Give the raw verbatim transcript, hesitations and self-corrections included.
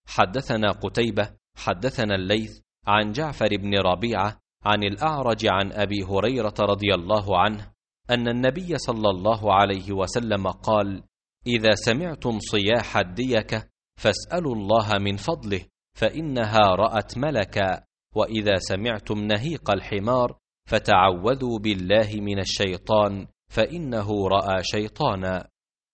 حدثنا قتيبة حدثنا الليث عن جعفر بن ربيعة عن الأعرج عن أبي هريرة رضي الله عنه أن النبي صلى الله عليه وسلم قال: إذا سمعتم صياح الديكة فاسألوا الله من فضله فإنها رأت ملكا، وإذا سمعتم نهيق الحمار فتعوذوا بالله من الشيطان فإنه رأى شيطانا.